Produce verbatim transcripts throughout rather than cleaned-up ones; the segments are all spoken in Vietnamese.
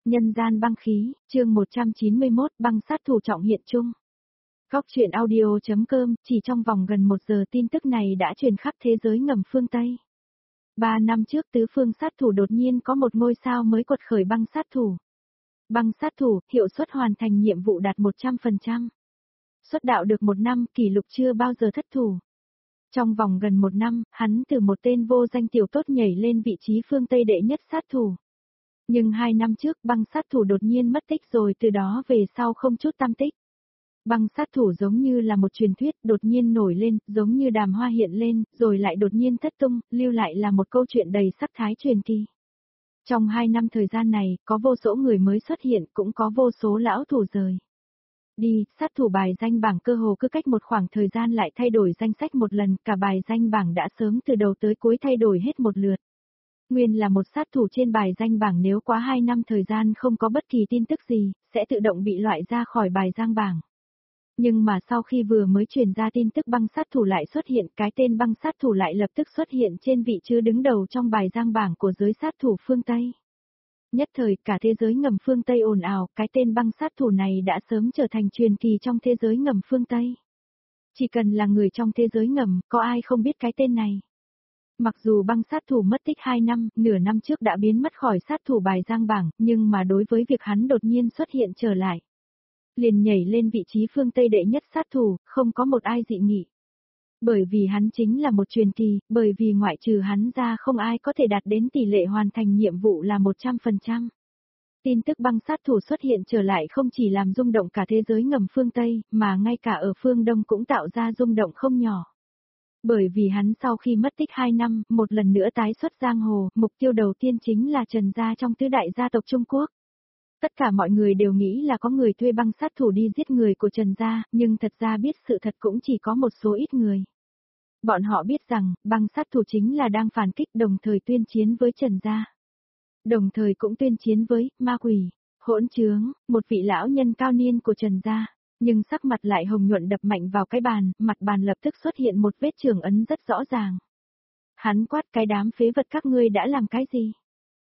Nhân gian băng khí, chương một trăm chín mươi mốt, băng sát thủ trọng hiện chung. Góc truyện audio.com, chỉ trong vòng gần một giờ tin tức này đã truyền khắp thế giới ngầm phương Tây. Ba năm trước tứ phương sát thủ đột nhiên có một ngôi sao mới quật khởi băng sát thủ. Băng sát thủ, hiệu suất hoàn thành nhiệm vụ đạt một trăm phần trăm. Xuất đạo được một năm, kỷ lục chưa bao giờ thất thủ. Trong vòng gần một năm, hắn từ một tên vô danh tiểu tốt nhảy lên vị trí phương Tây đệ nhất sát thủ. Nhưng hai năm trước băng sát thủ đột nhiên mất tích rồi từ đó về sau không chút tăm tích. Băng sát thủ giống như là một truyền thuyết đột nhiên nổi lên, giống như đàm hoa hiện lên, rồi lại đột nhiên thất tung, lưu lại là một câu chuyện đầy sắc thái truyền kỳ. Trong hai năm thời gian này, có vô số người mới xuất hiện, cũng có vô số lão thủ rời đi, sát thủ bài danh bảng cơ hồ cứ cách một khoảng thời gian lại thay đổi danh sách một lần, cả bài danh bảng đã sớm từ đầu tới cuối thay đổi hết một lượt. Nguyên là một sát thủ trên bài danh bảng nếu quá hai năm thời gian không có bất kỳ tin tức gì, sẽ tự động bị loại ra khỏi bài danh bảng. Nhưng mà sau khi vừa mới truyền ra tin tức băng sát thủ lại xuất hiện, cái tên băng sát thủ lại lập tức xuất hiện trên vị trí đứng đầu trong bài danh bảng của giới sát thủ phương Tây. Nhất thời cả thế giới ngầm phương Tây ồn ào, cái tên băng sát thủ này đã sớm trở thành truyền kỳ trong thế giới ngầm phương Tây. Chỉ cần là người trong thế giới ngầm, có ai không biết cái tên này. Mặc dù băng sát thủ mất tích hai năm, nửa năm trước đã biến mất khỏi sát thủ bài danh bảng, nhưng mà đối với việc hắn đột nhiên xuất hiện trở lại, liền nhảy lên vị trí phương Tây đệ nhất sát thủ, không có một ai dị nghị. Bởi vì hắn chính là một truyền kỳ, bởi vì ngoại trừ hắn ra không ai có thể đạt đến tỷ lệ hoàn thành nhiệm vụ là một trăm phần trăm. Tin tức băng sát thủ xuất hiện trở lại không chỉ làm rung động cả thế giới ngầm phương Tây, mà ngay cả ở phương Đông cũng tạo ra rung động không nhỏ. Bởi vì hắn sau khi mất tích hai năm, một lần nữa tái xuất giang hồ, mục tiêu đầu tiên chính là Trần gia trong tứ đại gia tộc Trung Quốc. Tất cả mọi người đều nghĩ là có người thuê băng sát thủ đi giết người của Trần gia, nhưng thật ra biết sự thật cũng chỉ có một số ít người. Bọn họ biết rằng, băng sát thủ chính là đang phản kích đồng thời tuyên chiến với Trần gia. Đồng thời cũng tuyên chiến với ma quỷ, hỗn trướng, một vị lão nhân cao niên của Trần gia. Nhưng sắc mặt lại hồng nhuận đập mạnh vào cái bàn, mặt bàn lập tức xuất hiện một vết chưởng ấn rất rõ ràng. Hắn quát cái đám phế vật các ngươi đã làm cái gì?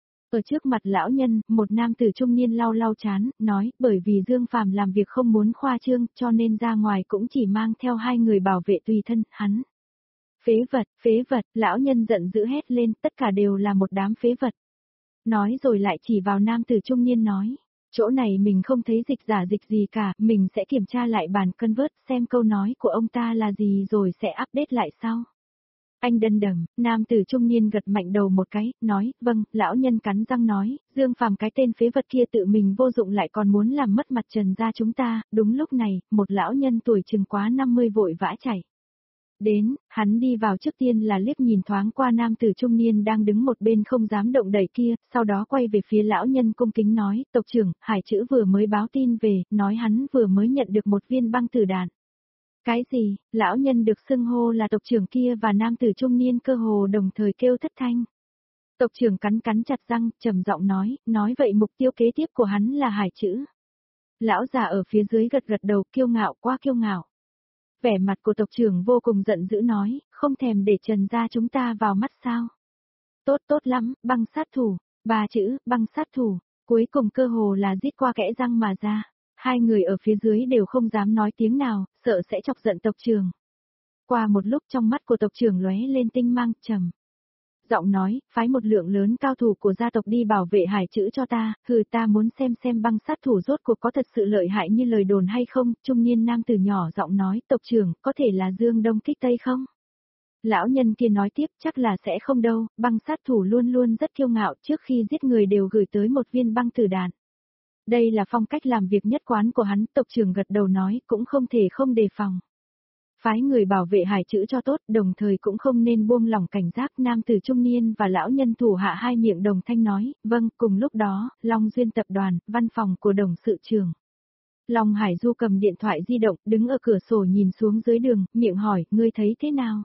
Ở trước mặt lão nhân, một nam tử trung niên lau lau chán, nói, bởi vì Dương Phàm làm việc không muốn khoa trương, cho nên ra ngoài cũng chỉ mang theo hai người bảo vệ tùy thân, hắn. Phế vật, phế vật, lão nhân giận dữ hét lên, tất cả đều là một đám phế vật. Nói rồi lại chỉ vào nam tử trung niên nói. Chỗ này mình không thấy dịch giả dịch gì cả, mình sẽ kiểm tra lại bản convert xem câu nói của ông ta là gì rồi sẽ update lại sau. Anh đần đầm, nam tử trung niên gật mạnh đầu một cái, nói, vâng, lão nhân cắn răng nói, Dương Phàm cái tên phế vật kia tự mình vô dụng lại còn muốn làm mất mặt Trần gia chúng ta, đúng lúc này, một lão nhân tuổi chừng quá năm mươi vội vã chạy. Đến, hắn đi vào trước tiên là liếc nhìn thoáng qua nam tử trung niên đang đứng một bên không dám động đậy kia, sau đó quay về phía lão nhân cung kính nói, tộc trưởng, Hải Chữ vừa mới báo tin về, nói hắn vừa mới nhận được một viên băng tử đạn. Cái gì, lão nhân được xưng hô là tộc trưởng kia và nam tử trung niên cơ hồ đồng thời kêu thất thanh. Tộc trưởng cắn cắn chặt răng, trầm giọng nói, nói vậy mục tiêu kế tiếp của hắn là Hải Chữ. Lão già ở phía dưới gật gật đầu kiêu ngạo quá kiêu ngạo. Vẻ mặt của tộc trưởng vô cùng giận dữ nói, không thèm để Trần gia chúng ta vào mắt sao. Tốt tốt lắm, băng sát thủ, ba chữ, băng sát thủ, cuối cùng cơ hồ là rít qua kẽ răng mà ra. Hai người ở phía dưới đều không dám nói tiếng nào, sợ sẽ chọc giận tộc trưởng. Qua một lúc trong mắt của tộc trưởng lóe lên tinh mang, trầm giọng nói, phái một lượng lớn cao thủ của gia tộc đi bảo vệ Hải Chữ cho ta, hừ ta muốn xem xem băng sát thủ rốt cuộc có thật sự lợi hại như lời đồn hay không, trung niên nam tử nhỏ giọng nói, tộc trưởng, có thể là Dương Đông kích Tây không? Lão nhân kia nói tiếp, chắc là sẽ không đâu, băng sát thủ luôn luôn rất kiêu ngạo, trước khi giết người đều gửi tới một viên băng tử đạn. Đây là phong cách làm việc nhất quán của hắn, tộc trưởng gật đầu nói, cũng không thể không đề phòng. Phái người bảo vệ Hải Chữ cho tốt, đồng thời cũng không nên buông lỏng cảnh giác. Nam tử trung niên và lão nhân thủ hạ hai miệng đồng thanh nói, vâng, cùng lúc đó, Long Duyên tập đoàn, văn phòng của đồng sự trưởng. Long Hải Du cầm điện thoại di động, đứng ở cửa sổ nhìn xuống dưới đường, miệng hỏi, ngươi thấy thế nào?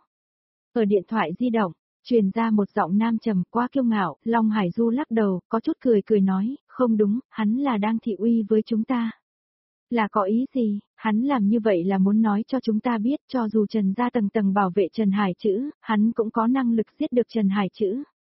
Ở điện thoại di động, truyền ra một giọng nam trầm quá kiêu ngạo, Long Hải Du lắc đầu, có chút cười cười nói, không đúng, hắn là đang thị uy với chúng ta. Là có ý gì, hắn làm như vậy là muốn nói cho chúng ta biết cho dù Trần gia tầng tầng bảo vệ Trần Hải Chữ, hắn cũng có năng lực giết được Trần Hải Chữ.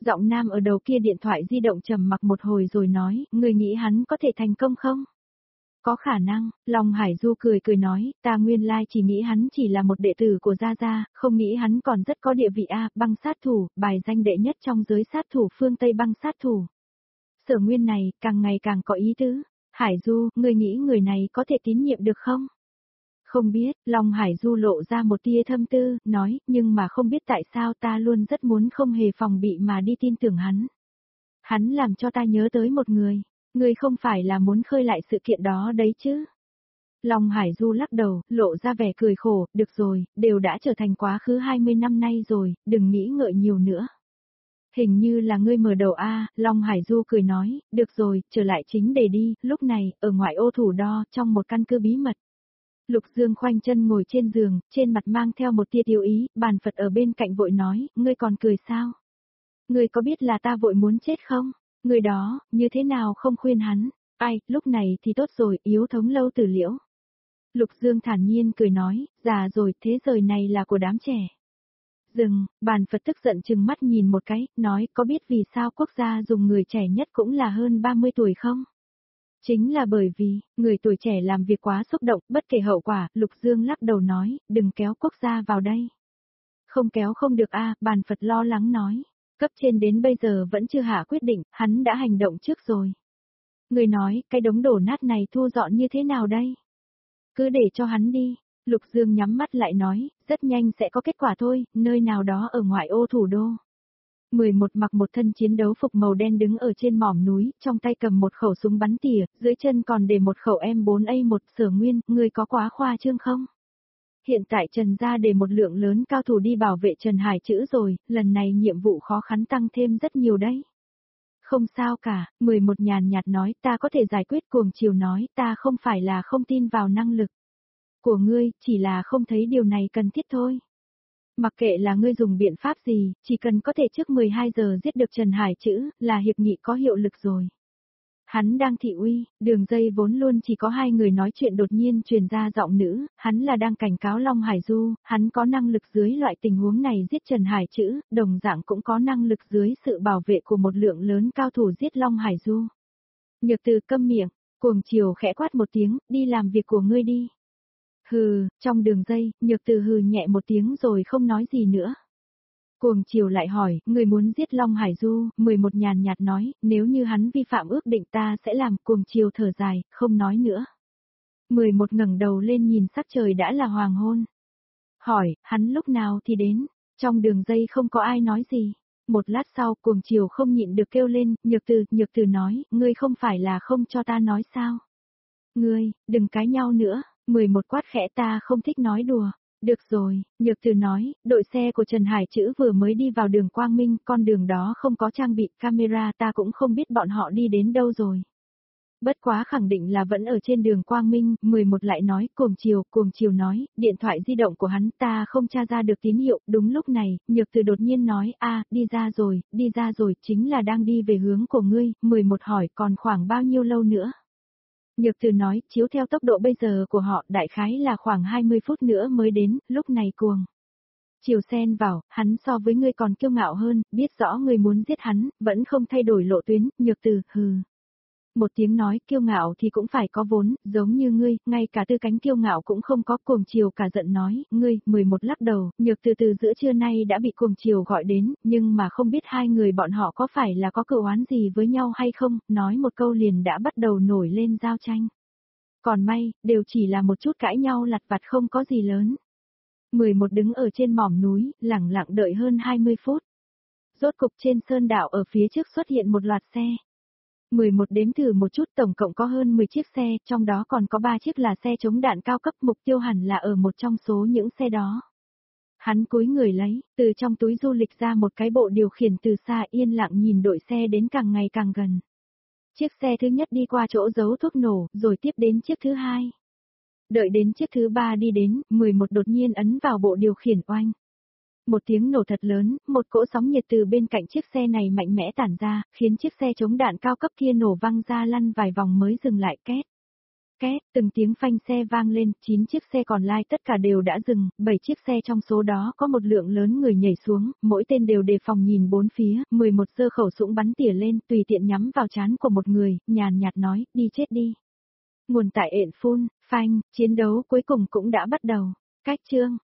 Giọng nam ở đầu kia điện thoại di động trầm mặc một hồi rồi nói, người nghĩ hắn có thể thành công không? Có khả năng, Long Hải Du cười cười nói, ta nguyên lai chỉ nghĩ hắn chỉ là một đệ tử của Gia Gia, không nghĩ hắn còn rất có địa vị a, băng sát thủ, bài danh đệ nhất trong giới sát thủ phương Tây băng sát thủ. Sở Nguyên này, càng ngày càng có ý tứ. Hải Du, người nghĩ người này có thể tín nhiệm được không? Không biết, Long Hải Du lộ ra một tia thâm tư, nói, nhưng mà không biết tại sao ta luôn rất muốn không hề phòng bị mà đi tin tưởng hắn. Hắn làm cho ta nhớ tới một người. Ngươi không phải là muốn khơi lại sự kiện đó đấy chứ? Long Hải Du lắc đầu, lộ ra vẻ cười khổ, được rồi, đều đã trở thành quá khứ hai mươi năm nay rồi, đừng nghĩ ngợi nhiều nữa. Hình như là ngươi mở đầu a, Long Hải Du cười nói, được rồi, trở lại chính đề đi, lúc này, ở ngoại ô Thủ Đo, trong một căn cứ bí mật. Lục Dương khoanh chân ngồi trên giường, trên mặt mang theo một tia tiêu ý, bàn Phật ở bên cạnh vội nói, ngươi còn cười sao? Ngươi có biết là ta vội muốn chết không? Người đó, như thế nào không khuyên hắn? Ai, lúc này thì tốt rồi, yếu thống lâu tử liễu. Lục Dương thản nhiên cười nói, già rồi, thế giới này là của đám trẻ. Dừng, bàn Phật tức giận chừng mắt nhìn một cái, nói, có biết vì sao quốc gia dùng người trẻ nhất cũng là hơn ba mươi tuổi không? Chính là bởi vì, người tuổi trẻ làm việc quá xúc động, bất kể hậu quả, Lục Dương lắc đầu nói, đừng kéo quốc gia vào đây. Không kéo không được a, bàn Phật lo lắng nói. Cấp trên đến bây giờ vẫn chưa hạ quyết định, hắn đã hành động trước rồi. Người nói, cái đống đổ nát này thu dọn như thế nào đây? Cứ để cho hắn đi. Lục Dương nhắm mắt lại nói, rất nhanh sẽ có kết quả thôi, nơi nào đó ở ngoại ô Thủ Đô. mười một mặc một thân chiến đấu phục màu đen đứng ở trên mỏm núi, trong tay cầm một khẩu súng bắn tỉa, dưới chân còn để một khẩu M bốn A một. Sở Nguyên, người có quá khoa trương không? Hiện tại Trần gia để một lượng lớn cao thủ đi bảo vệ Trần Hải Chữ rồi, lần này nhiệm vụ khó khăn tăng thêm rất nhiều đấy. Không sao cả, mười một nhàn nhạt nói, ta có thể giải quyết. Cuồng Chiều nói, ta không phải là không tin vào năng lực của ngươi, chỉ là không thấy điều này cần thiết thôi. Mặc kệ là ngươi dùng biện pháp gì, chỉ cần có thể trước mười hai giờ giết được Trần Hải Chữ, là hiệp nghị có hiệu lực rồi. Hắn đang thị uy, đường dây vốn luôn chỉ có hai người nói chuyện đột nhiên truyền ra giọng nữ, hắn là đang cảnh cáo Long Hải Du, hắn có năng lực dưới loại tình huống này giết Trần Hải Chữ, đồng dạng cũng có năng lực dưới sự bảo vệ của một lượng lớn cao thủ giết Long Hải Du. Nhược Từ câm miệng, Cuồng Chiều khẽ quát một tiếng, đi làm việc của ngươi đi. Hừ, trong đường dây, Nhược Từ hừ nhẹ một tiếng rồi không nói gì nữa. Cuồng Chiều lại hỏi, người muốn giết Long Hải Du, mười một nhàn nhạt nói, nếu như hắn vi phạm ước định ta sẽ làm. Cuồng Chiều thở dài, không nói nữa. mười một ngẩng đầu lên nhìn sắc trời đã là hoàng hôn. Hỏi, hắn lúc nào thì đến, trong đường dây không có ai nói gì. Một lát sau, Cuồng Chiều không nhịn được kêu lên, Nhược Từ, Nhược Từ nói, ngươi không phải là không cho ta nói sao? Ngươi, đừng cãi nhau nữa, mười một quát khẽ, ta không thích nói đùa. Được rồi, Nhược Từ nói, đội xe của Trần Hải Chữ vừa mới đi vào đường Quang Minh, con đường đó không có trang bị camera, ta cũng không biết bọn họ đi đến đâu rồi. Bất quá khẳng định là vẫn ở trên đường Quang Minh. Mười một lại nói, Cuồng Chiều, Cuồng Chiều nói, điện thoại di động của hắn ta không tra ra được tín hiệu. Đúng lúc này, Nhược Từ đột nhiên nói, a, đi ra rồi, đi ra rồi, chính là đang đi về hướng của ngươi. Mười một hỏi, còn khoảng bao nhiêu lâu nữa? Nhược Từ nói, chiếu theo tốc độ bây giờ của họ, đại khái là khoảng hai mươi phút nữa mới đến. Lúc này Cuồng Chiều xen vào, hắn so với ngươi còn kiêu ngạo hơn, biết rõ ngươi muốn giết hắn, vẫn không thay đổi lộ tuyến. Nhược Từ, hừ. Một tiếng nói, kiêu ngạo thì cũng phải có vốn, giống như ngươi, ngay cả tư cánh kiêu ngạo cũng không có. Cuồng Chiều cả giận nói, ngươi. Mười một lắc đầu, Nhược Từ từ giữa trưa nay đã bị Cuồng Chiều gọi đến, nhưng mà không biết hai người bọn họ có phải là có cựu oán gì với nhau hay không, nói một câu liền đã bắt đầu nổi lên giao tranh. Còn may, đều chỉ là một chút cãi nhau lặt vặt không có gì lớn. Mười một đứng ở trên mỏm núi, lẳng lặng đợi hơn hai mươi phút. Rốt cục trên sơn đảo ở phía trước xuất hiện một loạt xe. mười một đếm thử một chút, tổng cộng có hơn mười chiếc xe, trong đó còn có ba chiếc là xe chống đạn cao cấp, mục tiêu hẳn là ở một trong số những xe đó. Hắn cúi người lấy, từ trong túi du lịch ra một cái bộ điều khiển từ xa, yên lặng nhìn đội xe đến càng ngày càng gần. Chiếc xe thứ nhất đi qua chỗ giấu thuốc nổ, rồi tiếp đến chiếc thứ hai. Đợi đến chiếc thứ ba đi đến, mười một đột nhiên ấn vào bộ điều khiển, oanh. Một tiếng nổ thật lớn, một cỗ sóng nhiệt từ bên cạnh chiếc xe này mạnh mẽ tản ra, khiến chiếc xe chống đạn cao cấp kia nổ văng ra lăn vài vòng mới dừng lại. Két. Két, từng tiếng phanh xe vang lên, chín chiếc xe còn lại tất cả đều đã dừng, bảy chiếc xe trong số đó có một lượng lớn người nhảy xuống, mỗi tên đều đề phòng nhìn bốn phía, mười một giơ khẩu súng bắn tỉa lên, tùy tiện nhắm vào trán của một người, nhàn nhạt nói, đi chết đi. Nguồn tại ện phun, phanh, chiến đấu cuối cùng cũng đã bắt đầu. Cách chương